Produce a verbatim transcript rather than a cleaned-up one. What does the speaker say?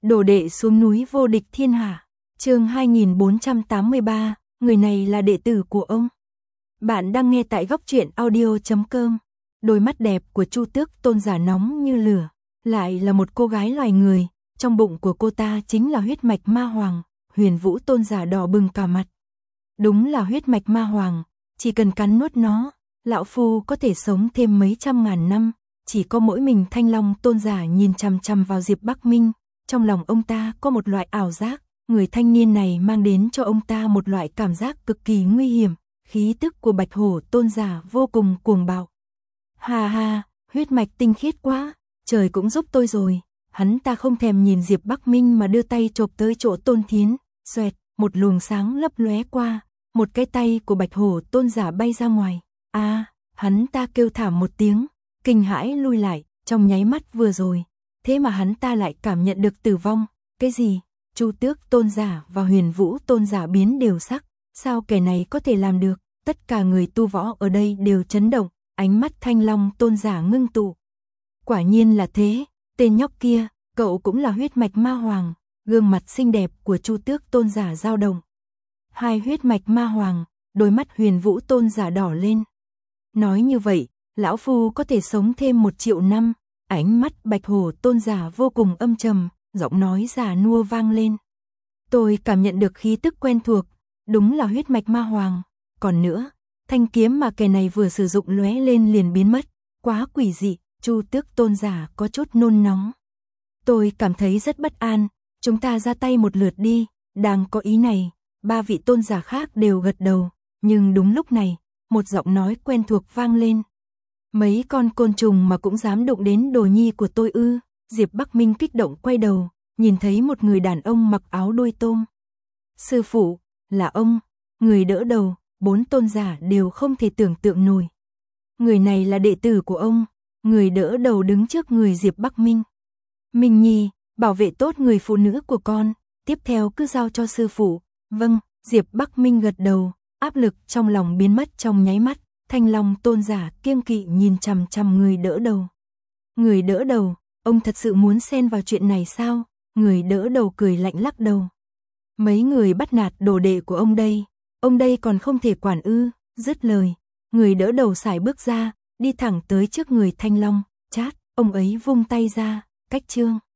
Đồ đệ xuống núi vô địch thiên hạ. Chương hai nghìn bốn trăm tám mươi ba, người này là đệ tử của ông. Bạn đang nghe tại góc truyện audio chấm com. Đôi mắt đẹp của Chu Tước Tôn giả nóng như lửa, lại là một cô gái loài người, trong bụng của cô ta chính là huyết mạch ma hoàng. Huyền Vũ Tôn giả đỏ bừng cả mặt. Đúng là huyết mạch ma hoàng, chỉ cần cắn nuốt nó, lão phu có thể sống thêm mấy trăm ngàn năm. Chỉ có mỗi mình Thanh Long Tôn giả nhìn chằm chằm vào Diệp Bắc Minh, trong lòng ông ta có một loại ảo giác, người thanh niên này mang đến cho ông ta một loại cảm giác cực kỳ nguy hiểm, khí tức của Bạch Hổ Tôn giả vô cùng cuồng bạo. Ha ha, huyết mạch tinh khiết quá, trời cũng giúp tôi rồi. Hắn ta không thèm nhìn Diệp Bắc Minh mà đưa tay chộp tới chỗ Tôn Thiến, xoẹt, một luồng sáng lấp lóe qua, một cái tay của Bạch Hổ Tôn giả bay ra ngoài. A, à, hắn ta kêu thảm một tiếng, kinh hãi lui lại, trong nháy mắt vừa rồi, thế mà hắn ta lại cảm nhận được tử vong. Cái gì? Chu Tước Tôn giả và Huyền Vũ Tôn giả biến đều sắc, sao kẻ này có thể làm được? Tất cả người tu võ ở đây đều chấn động, ánh mắt Thanh Long Tôn giả ngưng tụ. Quả nhiên là thế, tên nhóc kia, cậu cũng là huyết mạch ma hoàng. Gương mặt xinh đẹp của Chu Tước Tôn giả dao động. Hai huyết mạch ma hoàng, đôi mắt Huyền Vũ Tôn giả đỏ lên. Nói như vậy, lão phu có thể sống thêm một triệu năm. Ánh mắt Bạch Hổ Tôn giả vô cùng âm trầm, giọng nói già nua vang lên. Tôi cảm nhận được khí tức quen thuộc, đúng là huyết mạch ma hoàng. Còn nữa, thanh kiếm mà kẻ này vừa sử dụng lóe lên liền biến mất, quá quỷ dị. Chu Tước Tôn giả có chút nôn nóng. Tôi cảm thấy rất bất an, chúng ta ra tay một lượt đi. Đang có ý này, ba vị tôn giả khác đều gật đầu, nhưng đúng lúc này, một giọng nói quen thuộc vang lên. Mấy con côn trùng mà cũng dám đụng đến đồ nhi của tôi ư? Diệp Bắc Minh kích động quay đầu, nhìn thấy một người đàn ông mặc áo đuôi tôm. Sư phụ, là ông. Người đỡ đầu, bốn tôn giả đều không thể tưởng tượng nổi. Người này là đệ tử của ông. Người đỡ đầu đứng trước người Diệp Bắc Minh. Minh Nhi, bảo vệ tốt người phụ nữ của con, tiếp theo cứ giao cho sư phụ. Vâng, Diệp Bắc Minh gật đầu, áp lực trong lòng biến mất trong nháy mắt. Thanh Long Tôn giả kiêng kỵ nhìn chằm chằm người đỡ đầu. Người đỡ đầu, ông thật sự muốn xen vào chuyện này sao? Người đỡ đầu cười lạnh lắc đầu. Mấy người bắt nạt đồ đệ của ông đây, ông đây còn không thể quản ư? Dứt lời, người đỡ đầu sải bước ra, đi thẳng tới trước người Thanh Long, chát, ông ấy vung tay ra, cách chương.